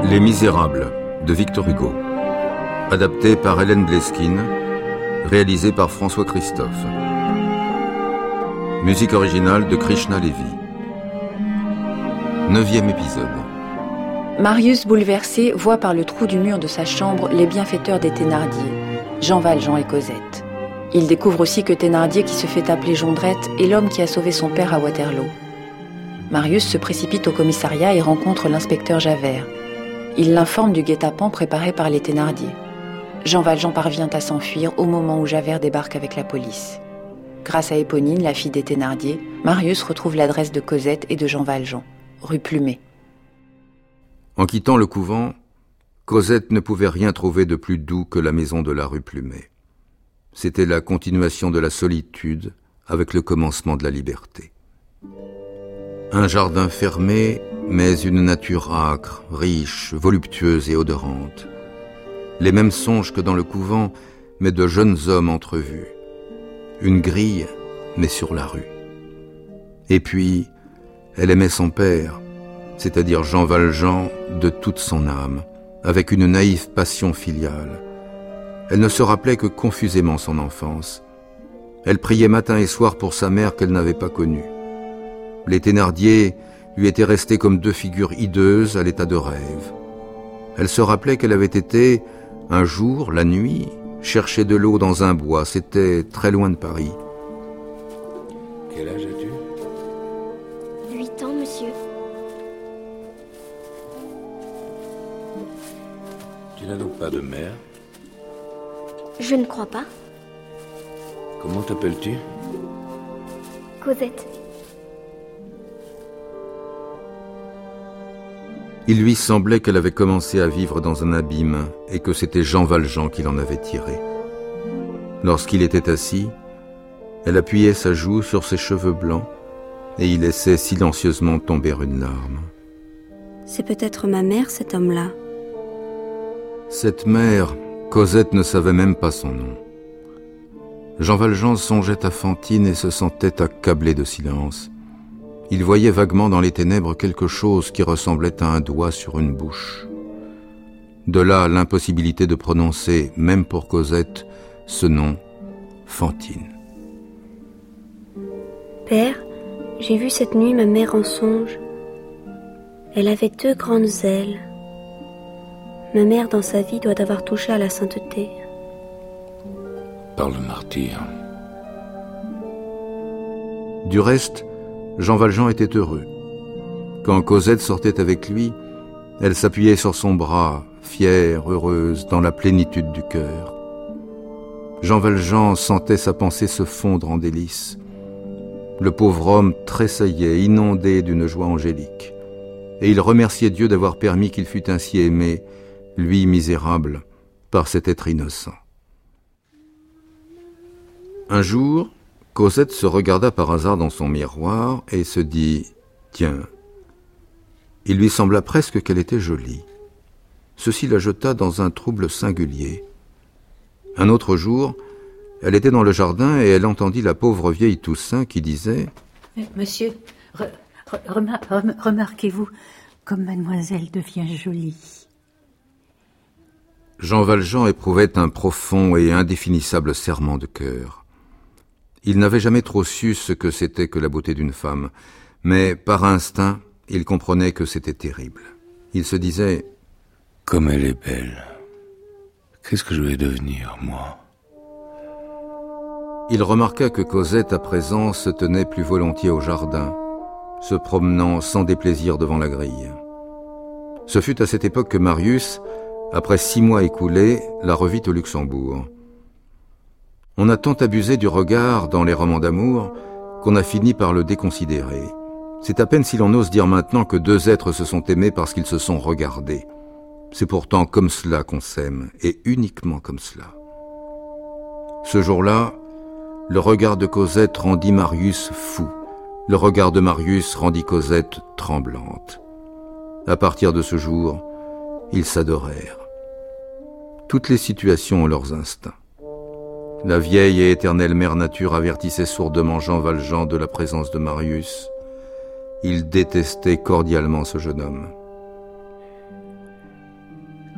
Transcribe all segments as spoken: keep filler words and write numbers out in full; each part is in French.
Les Misérables de Victor Hugo, adapté par Hélène Bleskine, réalisé par François Christophe. Musique originale de Krishna Levi. Neuvième épisode. Marius, bouleversé, voit par le trou du mur de sa chambre les bienfaiteurs des Thénardier, Jean Valjean et Cosette. Il découvre aussi que Thénardier, qui se fait appeler Jondrette, est l'homme qui a sauvé son père à Waterloo. Marius se précipite au commissariat et rencontre l'inspecteur Javert. Il l'informe du guet-apens préparé par les Thénardier. Jean Valjean parvient à s'enfuir au moment où Javert débarque avec la police. Grâce à Éponine, la fille des Thénardier, Marius retrouve l'adresse de Cosette et de Jean Valjean, rue Plumet. En quittant le couvent, Cosette ne pouvait rien trouver de plus doux que la maison de la rue Plumet. C'était la continuation de la solitude avec le commencement de la liberté. Un jardin fermé, mais une nature âcre, riche, voluptueuse et odorante. Les mêmes songes que dans le couvent, mais de jeunes hommes entrevus. Une grille, mais sur la rue. Et puis, elle aimait son père, c'est-à-dire Jean Valjean, de toute son âme, avec une naïve passion filiale. Elle ne se rappelait que confusément son enfance. Elle priait matin et soir pour sa mère qu'elle n'avait pas connue. Les Thénardier lui étaient restés comme deux figures hideuses à l'état de rêve. Elle se rappelait qu'elle avait été, un jour, la nuit, chercher de l'eau dans un bois. C'était très loin de Paris. Quel âge as-tu ? Huit ans, monsieur. Tu n'as donc pas de mère ? Je ne crois pas. Comment t'appelles-tu ? Cosette. Il lui semblait qu'elle avait commencé à vivre dans un abîme et que c'était Jean Valjean qui l'en avait tiré. Lorsqu'il était assis, elle appuyait sa joue sur ses cheveux blancs et il laissait silencieusement tomber une larme. C'est peut-être ma mère, cet homme-là. Cette mère, Cosette ne savait même pas son nom. Jean Valjean songeait à Fantine et se sentait accablé de silence. Il voyait vaguement dans les ténèbres quelque chose qui ressemblait à un doigt sur une bouche. De là l'impossibilité de prononcer, même pour Cosette, ce nom, Fantine. Père, j'ai vu cette nuit ma mère en songe. Elle avait deux grandes ailes. Ma mère, dans sa vie, doit avoir touché à la sainteté. Parle martyr. Du reste, Jean Valjean était heureux. Quand Cosette sortait avec lui, elle s'appuyait sur son bras, fière, heureuse, dans la plénitude du cœur. Jean Valjean sentait sa pensée se fondre en délices. Le pauvre homme tressaillait, inondé d'une joie angélique. Et il remerciait Dieu d'avoir permis qu'il fût ainsi aimé, lui misérable, par cet être innocent. Un jour, Cosette se regarda par hasard dans son miroir et se dit « Tiens !» Il lui sembla presque qu'elle était jolie. Ceci la jeta dans un trouble singulier. Un autre jour, elle était dans le jardin et elle entendit la pauvre vieille Toussaint qui disait « Monsieur, re, re, remar, rem, remarquez-vous comme mademoiselle devient jolie. » Jean Valjean éprouvait un profond et indéfinissable serrement de cœur. Il n'avait jamais trop su ce que c'était que la beauté d'une femme, mais par instinct, il comprenait que c'était terrible. Il se disait « Comme elle est belle. Qu'est-ce que je vais devenir, moi ?» Il remarqua que Cosette, à présent, se tenait plus volontiers au jardin, se promenant sans déplaisir devant la grille. Ce fut à cette époque que Marius, après six mois écoulés, la revit au Luxembourg. On a tant abusé du regard dans les romans d'amour qu'on a fini par le déconsidérer. C'est à peine si l'on ose dire maintenant que deux êtres se sont aimés parce qu'ils se sont regardés. C'est pourtant comme cela qu'on s'aime, et uniquement comme cela. Ce jour-là, le regard de Cosette rendit Marius fou. Le regard de Marius rendit Cosette tremblante. À partir de ce jour, ils s'adorèrent. Toutes les situations ont leurs instincts. La vieille et éternelle mère nature avertissait sourdement Jean Valjean de la présence de Marius. Il détestait cordialement ce jeune homme.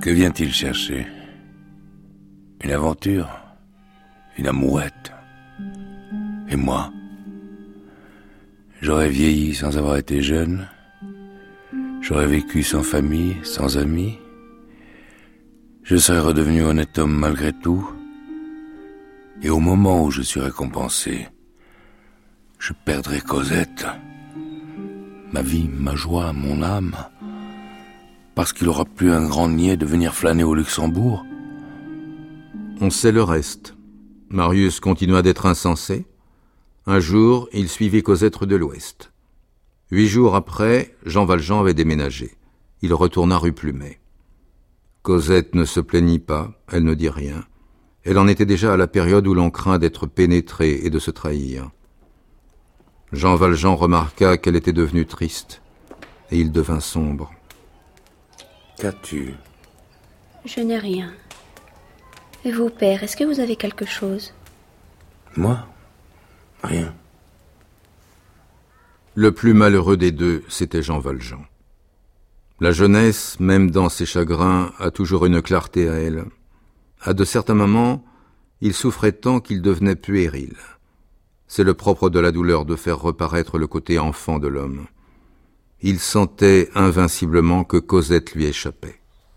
Que vient-il chercher? Une aventure? Une amourette? Et moi? J'aurais vieilli sans avoir été jeune. J'aurais vécu sans famille, sans amis. Je serais redevenu honnête homme malgré tout. Et au moment où je suis récompensé, je perdrai Cosette, ma vie, ma joie, mon âme, parce qu'il aura plus un grand niais de venir flâner au Luxembourg. On sait le reste. Marius continua d'être insensé. Un jour, il suivit Cosette de l'Ouest. Huit jours après, Jean Valjean avait déménagé. Il retourna rue Plumet. Cosette ne se plaignit pas, elle ne dit rien. Elle en était déjà à la période où l'on craint d'être pénétré et de se trahir. Jean Valjean remarqua qu'elle était devenue triste, et il devint sombre. Qu'as-tu? Je n'ai rien. Et vous, père, est-ce que vous avez quelque chose? Moi? Rien. Le plus malheureux des deux, c'était Jean Valjean. La jeunesse, même dans ses chagrins, a toujours une clarté à elle. À de certains moments, il souffrait tant qu'il devenait puéril. C'est le propre de la douleur de faire reparaître le côté enfant de l'homme. Il sentait invinciblement que Cosette lui échappait.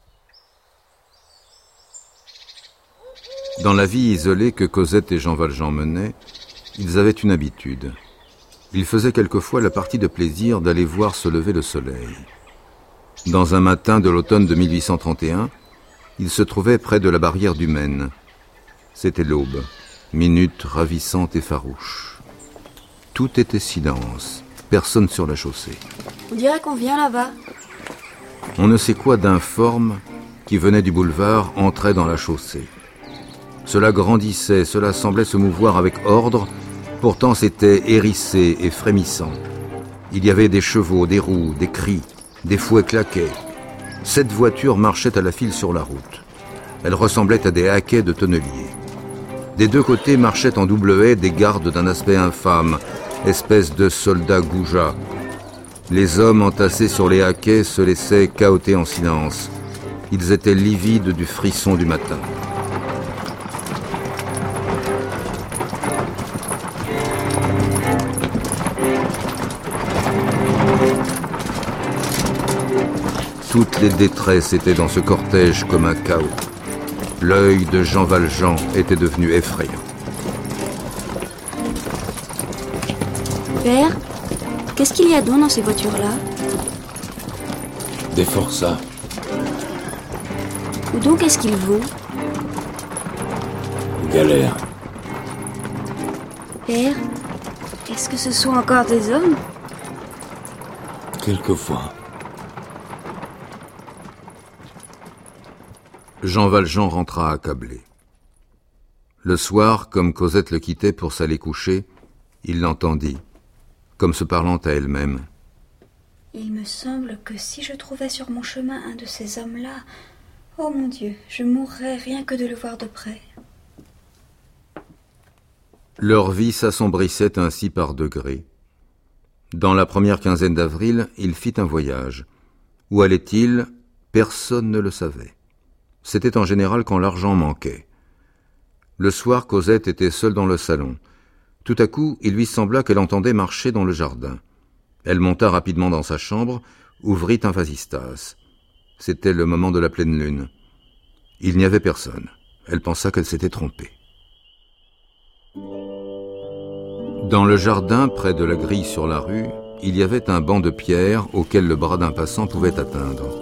Dans la vie isolée que Cosette et Jean Valjean menaient, ils avaient une habitude. Ils faisaient quelquefois la partie de plaisir d'aller voir se lever le soleil. Dans un matin de l'automne de mille huit cent trente et un, ils se trouvaient près de la barrière du Maine. C'était l'aube, minute ravissante et farouche. Tout était silence, personne sur la chaussée. On dirait qu'on vient là-bas. On ne sait quoi d'informe qui venait du boulevard entrait dans la chaussée. Cela grandissait, cela semblait se mouvoir avec ordre, pourtant c'était hérissé et frémissant. Il y avait des chevaux, des roues, des cris, des fouets claquaient. Sept voitures marchaient à la file sur la route. Elles ressemblaient à des haquets de tonneliers. Des deux côtés marchaient en double haie des gardes d'un aspect infâme, espèces de soldats goujats. Les hommes entassés sur les haquets se laissaient cahoter en silence. Ils étaient livides du frisson du matin. Toutes les détresses étaient dans ce cortège comme un chaos. L'œil de Jean Valjean était devenu effrayant. Père, qu'est-ce qu'il y a donc dans ces voitures-là? Des forçats. Où donc est-ce qu'ils vont? Galère. Père, est-ce que ce sont encore des hommes? Quelquefois. Jean Valjean rentra accablé. Le soir, comme Cosette le quittait pour s'aller coucher, il l'entendit, comme se parlant à elle-même. Il me semble que si je trouvais sur mon chemin un de ces hommes-là, oh mon Dieu, je mourrais rien que de le voir de près. Leur vie s'assombrissait ainsi par degrés. Dans la première quinzaine d'avril, il fit un voyage. Où allait-il? Personne ne le savait. C'était en général quand l'argent manquait. Le soir, Cosette était seule dans le salon. Tout à coup, il lui sembla qu'elle entendait marcher dans le jardin. Elle monta rapidement dans sa chambre, ouvrit un vasistas. C'était le moment de la pleine lune. Il n'y avait personne. Elle pensa qu'elle s'était trompée. Dans le jardin, près de la grille sur la rue, il y avait un banc de pierre auquel le bras d'un passant pouvait atteindre.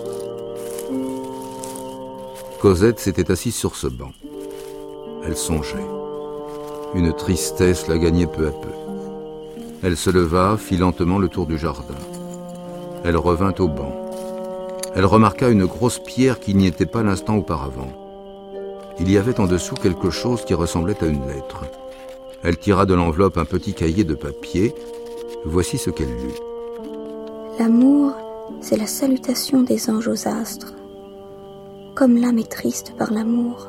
Cosette s'était assise sur ce banc. Elle songeait. Une tristesse la gagnait peu à peu. Elle se leva, fit lentement le tour du jardin. Elle revint au banc. Elle remarqua une grosse pierre qui n'y était pas l'instant auparavant. Il y avait en dessous quelque chose qui ressemblait à une lettre. Elle tira de l'enveloppe un petit cahier de papier. Voici ce qu'elle lut. L'amour, c'est la salutation des anges aux astres. Comme l'âme est triste par l'amour,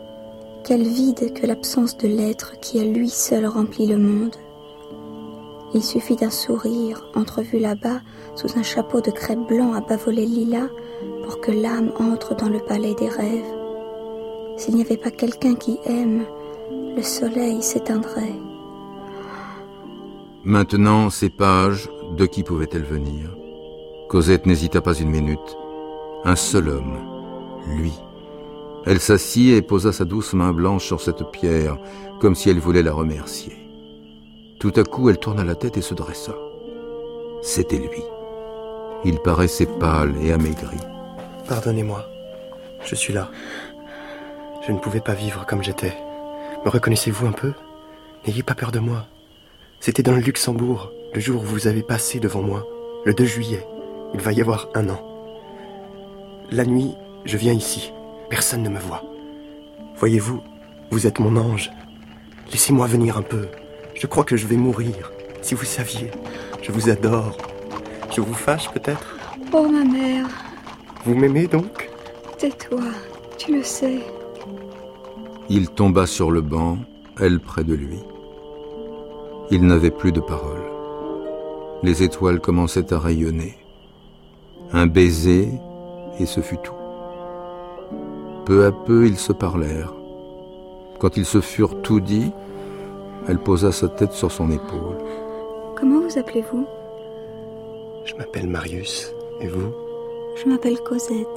quel vide que l'absence de l'être qui à lui seul remplit le monde. Il suffit d'un sourire entrevu là-bas sous un chapeau de crêpe blanc à bas-volets lilas pour que l'âme entre dans le palais des rêves. S'il n'y avait pas quelqu'un qui aime, le soleil s'éteindrait. Maintenant, ces pages, de qui pouvaient-elles venir? Cosette n'hésita pas une minute. Un seul homme, lui. Elle s'assit et posa sa douce main blanche sur cette pierre, comme si elle voulait la remercier. Tout à coup, elle tourna la tête et se dressa. C'était lui. Il paraissait pâle et amaigri. Pardonnez-moi, je suis là. Je ne pouvais pas vivre comme j'étais. Me reconnaissez-vous un peu? N'ayez pas peur de moi. C'était dans le Luxembourg, le jour où vous avez passé devant moi, le deux juillet. Il va y avoir un an. La nuit, je viens ici. Personne ne me voit. Voyez-vous, vous êtes mon ange. Laissez-moi venir un peu. Je crois que je vais mourir. Si vous saviez, je vous adore. Je vous fâche peut-être? Oh, ma mère. Vous m'aimez donc? Tais-toi, tu le sais. Il tomba sur le banc, elle près de lui. Il n'avait plus de parole. Les étoiles commençaient à rayonner. Un baiser, et ce fut tout. Peu à peu, ils se parlèrent. Quand ils se furent tout dit, elle posa sa tête sur son épaule. Comment vous appelez-vous? Je m'appelle Marius. Et vous? Je m'appelle Cosette.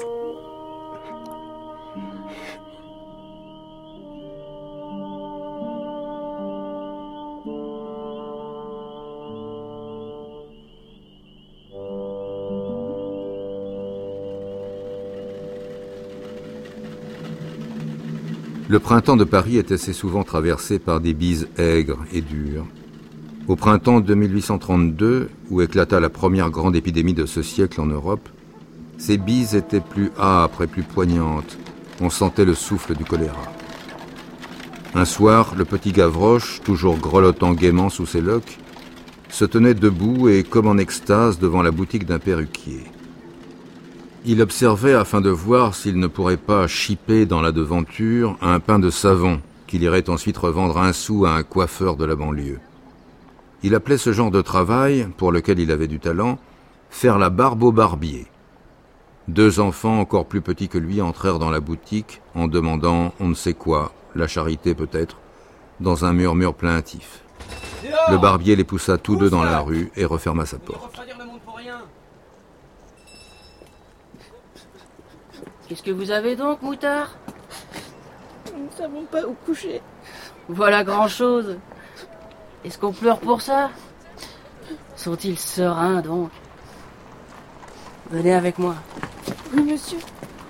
Le printemps de Paris est assez souvent traversé par des bises aigres et dures. Au printemps de mille huit cent trente-deux, où éclata la première grande épidémie de ce siècle en Europe, ces bises étaient plus âpres et plus poignantes. On sentait le souffle du choléra. Un soir, le petit Gavroche, toujours grelottant gaiement sous ses loques, se tenait debout et comme en extase devant la boutique d'un perruquier. Il observait afin de voir s'il ne pourrait pas chipper dans la devanture un pain de savon qu'il irait ensuite revendre un sou à un coiffeur de la banlieue. Il appelait ce genre de travail, pour lequel il avait du talent, faire la barbe au barbier. Deux enfants encore plus petits que lui entrèrent dans la boutique en demandant on ne sait quoi, la charité peut-être, dans un murmure plaintif. Le barbier les poussa tous deux dans la rue et referma sa porte. Qu'est-ce que vous avez donc, moutard? Nous ne savons pas où coucher. Voilà grand-chose. Est-ce qu'on pleure pour ça? Sont-ils sereins, donc? Venez avec moi. Oui, monsieur.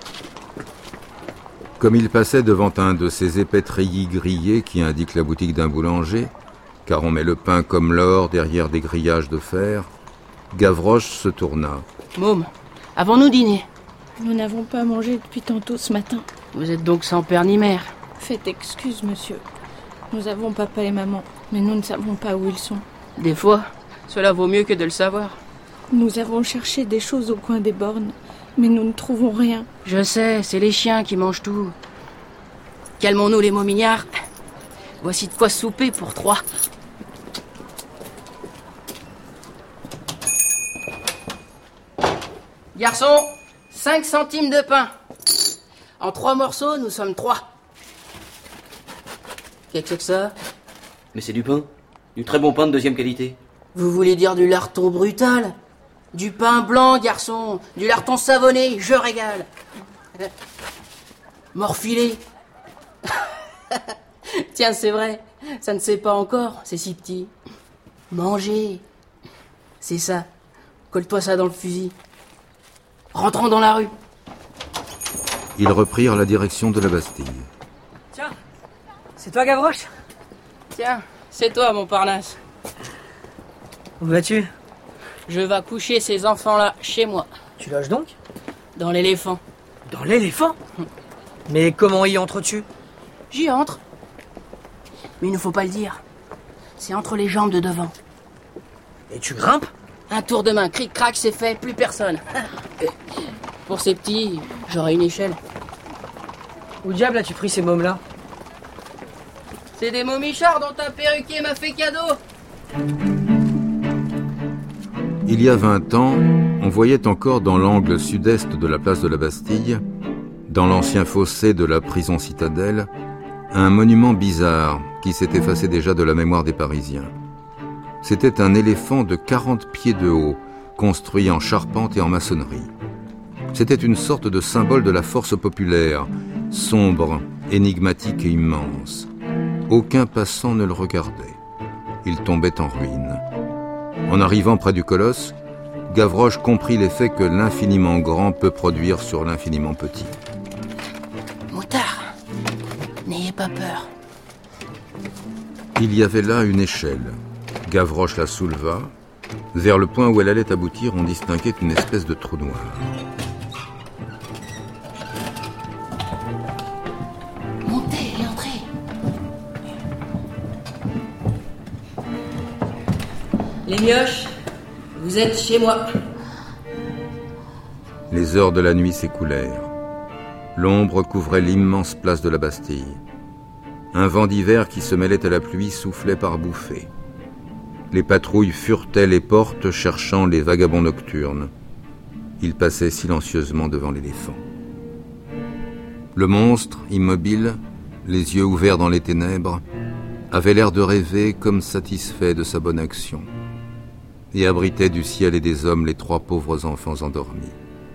Comme il passait devant un de ces épais treillis grillés qui indiquent la boutique d'un boulanger, car on met le pain comme l'or derrière des grillages de fer, Gavroche se tourna. Môme, avons-nous dîné? Nous n'avons pas mangé depuis tantôt ce matin. Vous êtes donc sans père ni mère? Faites excuse, monsieur. Nous avons papa et maman, mais nous ne savons pas où ils sont. Des fois, cela vaut mieux que de le savoir. Nous avons cherché des choses au coin des bornes, mais nous ne trouvons rien. Je sais, c'est les chiens qui mangent tout. Calmons-nous les momignards. Voici de quoi souper pour trois. Garçon, cinq centimes de pain. En trois morceaux, nous sommes trois. Qu'est-ce que c'est que ça? Mais c'est du pain. Du très bon pain de deuxième qualité. Vous voulez dire du larton brutal? Du pain blanc, garçon. Du larton savonné, je régale. Morfilé. Tiens, c'est vrai. Ça ne sait pas encore, c'est si petit. Manger. C'est ça. Colle-toi ça dans le fusil. Rentrons dans la rue. Ils reprirent la direction de la Bastille. Tiens, c'est toi Gavroche? Tiens, c'est toi Montparnasse. Où vas-tu? Je vais coucher ces enfants-là chez moi. Tu loges donc? Dans l'éléphant. Dans l'éléphant? Mais comment y entres-tu? J'y entre. Mais il ne faut pas le dire. C'est entre les jambes de devant. Et tu grimpes? Un tour de main, cric-crac, c'est fait, plus personne. Pour ces petits, j'aurai une échelle. Où diable as-tu pris ces mômes-là? C'est des momichards dont un perruquier m'a fait cadeau. Il y a vingt ans, on voyait encore dans l'angle sud-est de la place de la Bastille, dans l'ancien fossé de la prison citadelle, un monument bizarre qui s'est effacé déjà de la mémoire des Parisiens. C'était un éléphant de quarante pieds de haut, construit en charpente et en maçonnerie. C'était une sorte de symbole de la force populaire, sombre, énigmatique et immense. Aucun passant ne le regardait. Il tombait en ruine. En arrivant près du colosse, Gavroche comprit l'effet que l'infiniment grand peut produire sur l'infiniment petit. Moutard, n'ayez pas peur. Il y avait là une échelle. Gavroche la souleva. Vers le point où elle allait aboutir, on distinguait une espèce de trou noir. Montez et entrez. Les mioches, vous êtes chez moi. Les heures de la nuit s'écoulèrent. L'ombre couvrait l'immense place de la Bastille. Un vent d'hiver qui se mêlait à la pluie soufflait par bouffées. Les patrouilles furetaient les portes cherchant les vagabonds nocturnes. Ils passaient silencieusement devant l'éléphant. Le monstre, immobile, les yeux ouverts dans les ténèbres, avait l'air de rêver comme satisfait de sa bonne action, et abritait du ciel et des hommes les trois pauvres enfants endormis.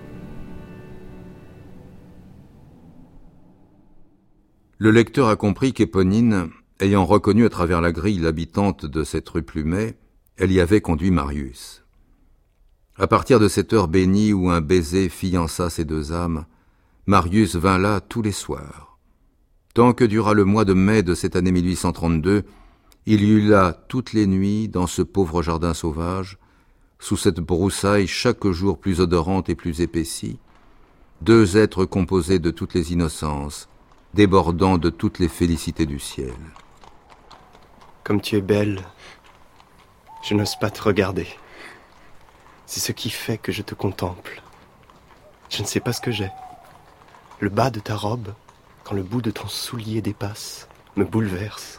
Le lecteur a compris qu'Éponine, ayant reconnu à travers la grille l'habitante de cette rue Plumet, elle y avait conduit Marius. À partir de cette heure bénie où un baiser fiança ces deux âmes, Marius vint là tous les soirs. Tant que dura le mois de mai de cette année mille huit cent trente-deux, il y eut là toutes les nuits, dans ce pauvre jardin sauvage, sous cette broussaille chaque jour plus odorante et plus épaissie, deux êtres composés de toutes les innocences, débordant de toutes les félicités du ciel. Comme tu es belle, je n'ose pas te regarder. C'est ce qui fait que je te contemple. Je ne sais pas ce que j'ai. Le bas de ta robe, quand le bout de ton soulier dépasse, me bouleverse.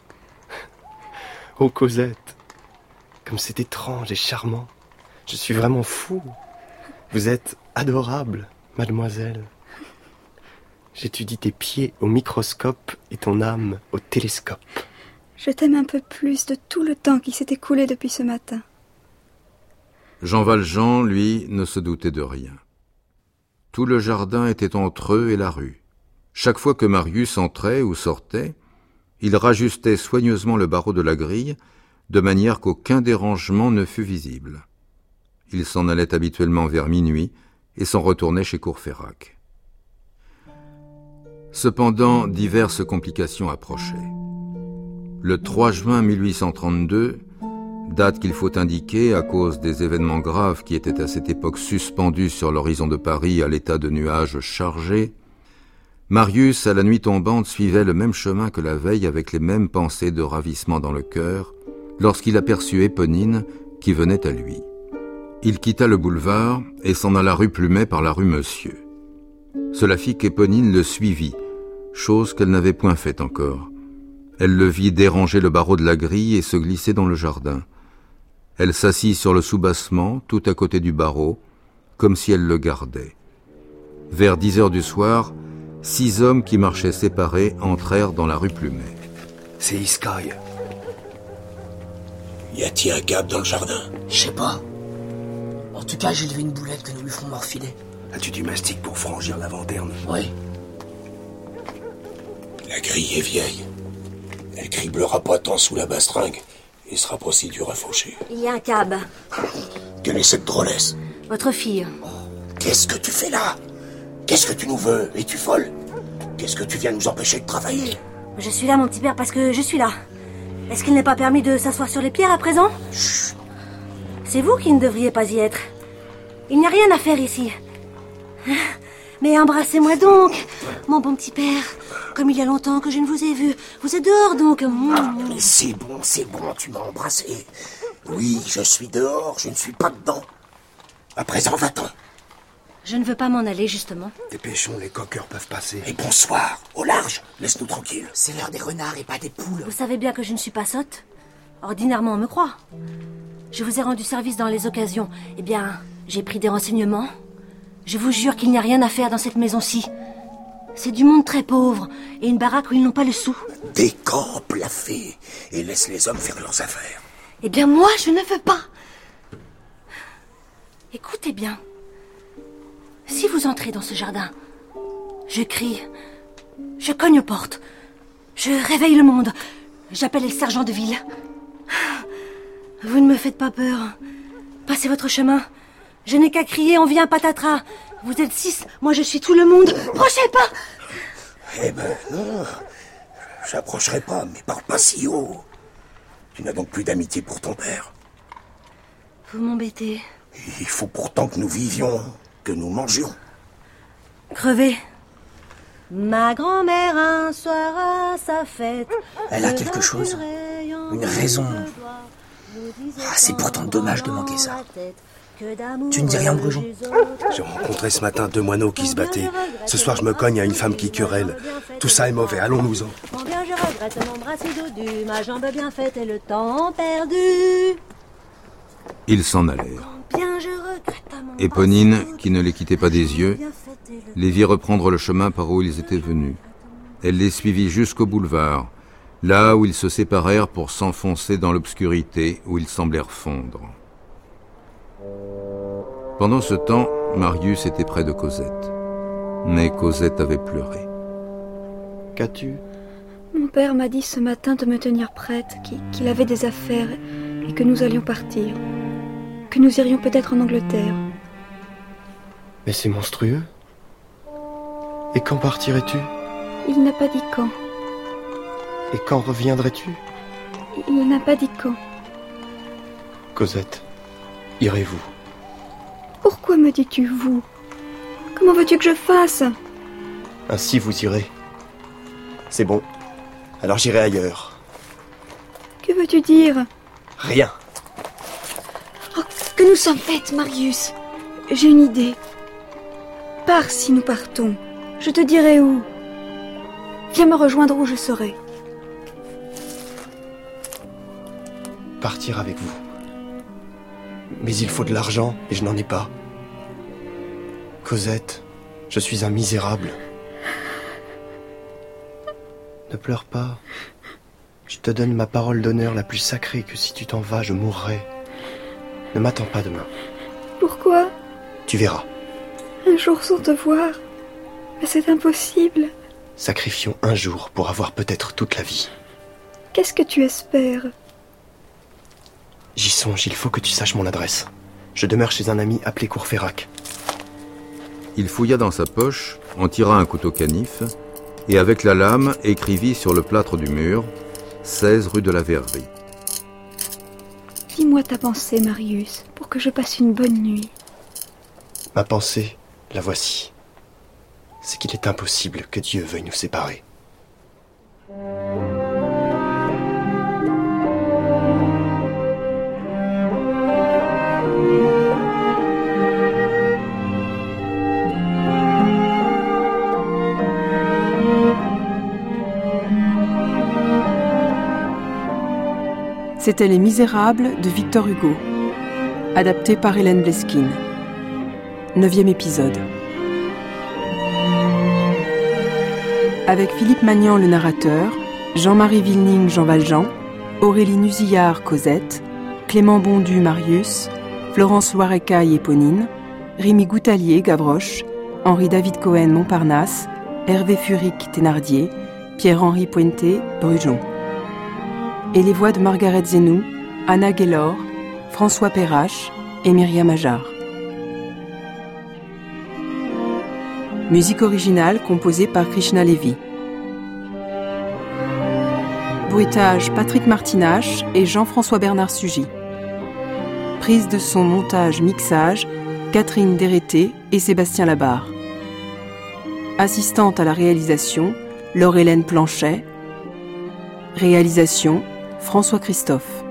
Oh Cosette, comme c'est étrange et charmant. Je suis vraiment fou. Vous êtes adorable, mademoiselle. J'étudie tes pieds au microscope et ton âme au télescope. Je t'aime un peu plus de tout le temps qui s'est écoulé depuis ce matin. Jean Valjean, lui, ne se doutait de rien. Tout le jardin était entre eux et la rue. Chaque fois que Marius entrait ou sortait, il rajustait soigneusement le barreau de la grille, de manière qu'aucun dérangement ne fût visible. Il s'en allait habituellement vers minuit et s'en retournait chez Courfeyrac. Cependant, diverses complications approchaient. Le trois juin mille huit cent trente-deux, date qu'il faut indiquer à cause des événements graves qui étaient à cette époque suspendus sur l'horizon de Paris à l'état de nuages chargés, Marius, à la nuit tombante, suivait le même chemin que la veille avec les mêmes pensées de ravissement dans le cœur, lorsqu'il aperçut Éponine qui venait à lui. Il quitta le boulevard et s'en alla rue Plumet par la rue Monsieur. Cela fit qu'Éponine le suivit, chose qu'elle n'avait point faite encore. Elle le vit déranger le barreau de la grille et se glisser dans le jardin. Elle s'assit sur le soubassement, tout à côté du barreau, comme si elle le gardait. Vers dix heures du soir, six hommes qui marchaient séparés entrèrent dans la rue Plumet. C'est Iskaï. Y a-t-il un câble dans le jardin? Je sais pas. En tout cas, j'ai levé une boulette que nous lui ferons morfiler. As-tu du mastic pour franchir la lanterne? Oui. La grille est vieille. Elle criblera pas tant sous la bastringue et sera procédure à faucher. Il y a un cab. Quelle est cette drôlesse? Votre fille. Qu'est-ce que tu fais là? Qu'est-ce que tu nous veux? Es-tu folle? Qu'est-ce que tu viens nous empêcher de travailler? Je suis là, mon petit père, parce que je suis là. Est-ce qu'il n'est pas permis de s'asseoir sur les pierres à présent? Chut. C'est vous qui ne devriez pas y être. Il n'y a rien à faire ici. Mais embrassez-moi donc, mon bon petit père. Comme il y a longtemps que je ne vous ai vu. Vous êtes dehors donc. Ah, mais c'est bon, c'est bon, tu m'as embrassé. Oui, je suis dehors, je ne suis pas dedans. À présent, va-t'en. Je ne veux pas m'en aller, justement. Dépêchons, les coqueurs peuvent passer. Et bonsoir, au large, laisse-nous tranquilles. C'est l'heure des renards et pas des poules. Vous savez bien que je ne suis pas sotte. Ordinairement, on me croit. Je vous ai rendu service dans les occasions. Eh bien, j'ai pris des renseignements. Je vous jure qu'il n'y a rien à faire dans cette maison-ci. C'est du monde très pauvre et une baraque où ils n'ont pas le sou. Décampe la fée et laisse les hommes faire leurs affaires. Eh bien, moi, je ne veux pas. Écoutez bien. Si vous entrez dans ce jardin, je crie, je cogne aux portes, je réveille le monde, j'appelle le sergent de ville. Vous ne me faites pas peur. Passez votre chemin. Je n'ai qu'à crier, on vient patatras. Vous êtes six, moi je suis tout le monde. Prochez pas. Eh ben non, j'approcherai pas, mais parle pas si haut. Tu n'as donc plus d'amitié pour ton père. Vous m'embêtez. Il faut pourtant que nous vivions, que nous mangions. Crevez. Ma grand-mère un soir à sa fête. Elle a quelque chose, une raison. Ah, c'est pourtant dommage de manquer ça. Tu ne dis rien, Brujon? J'ai rencontré ce matin deux moineaux qui se battaient. Ce soir, je me cogne à une femme qui querelle. Tout ça est mauvais, allons-nous-en. Combien je regrette m'embrasser dodu, ma jambe bien faite et le temps perdu. Ils s'en allèrent. Bien je regrette à mon Éponine, qui ne les quittait pas des yeux, les vit reprendre le chemin par où ils étaient venus. Elle les suivit jusqu'au boulevard, là où ils se séparèrent pour s'enfoncer dans l'obscurité où ils semblèrent fondre. Pendant ce temps, Marius était près de Cosette. Mais Cosette avait pleuré. Qu'as-tu ? Mon père m'a dit ce matin de me tenir prête, qu'il avait des affaires et que nous allions partir. Que nous irions peut-être en Angleterre. Mais c'est monstrueux. Et quand partirais-tu ? Il n'a pas dit quand. Et quand reviendrais-tu ? Il n'a pas dit quand. Cosette, irez-vous ? Pourquoi me dis-tu vous ? Comment veux-tu que je fasse ? Ainsi vous irez. C'est bon. Alors j'irai ailleurs. Que veux-tu dire ? Rien. Oh, que nous sommes bêtes, Marius. J'ai une idée. Pars si nous partons. Je te dirai où. Viens me rejoindre où je serai. Partir avec vous. Mais il faut de l'argent et je n'en ai pas. Cosette, je suis un misérable. Ne pleure pas. Je te donne ma parole d'honneur la plus sacrée que si tu t'en vas, je mourrai. Ne m'attends pas demain. Pourquoi ? Tu verras. Un jour sans te voir. Mais c'est impossible. Sacrifions un jour pour avoir peut-être toute la vie. Qu'est-ce que tu espères ? J'y songe, il faut que tu saches mon adresse. Je demeure chez un ami appelé Courfeyrac. Il fouilla dans sa poche, en tira un couteau canif, et avec la lame écrivit sur le plâtre du mur « seize rue de la Verrerie ». Dis-moi ta pensée, Marius, pour que je passe une bonne nuit. Ma pensée, la voici. C'est qu'il est impossible que Dieu veuille nous séparer. C'était Les Misérables de Victor Hugo, adapté par Hélène Bleskine. Neuvième épisode. Avec Philippe Magnan le narrateur, Jean-Marie Villing Jean Valjean, Aurélie Nuzillard Cosette, Clément Bondu Marius, Florence Loirecaille Éponine, Rémi Goutalier Gavroche, Henri-David Cohen Montparnasse, Hervé Furic Thénardier, Pierre-Henri Pointé Brujon. Et les voix de Margaret Zenou, Anna Gaylor, François Perrache et Myriam Ajar. Musique originale composée par Krishna Levy. Bruitage Patrick Martinache et Jean-François Bernard Sugy. Prise de son, montage, mixage, Catherine Dérété et Sébastien Labarre. Assistante à la réalisation, Laure-Hélène Planchet. Réalisation, François Christophe.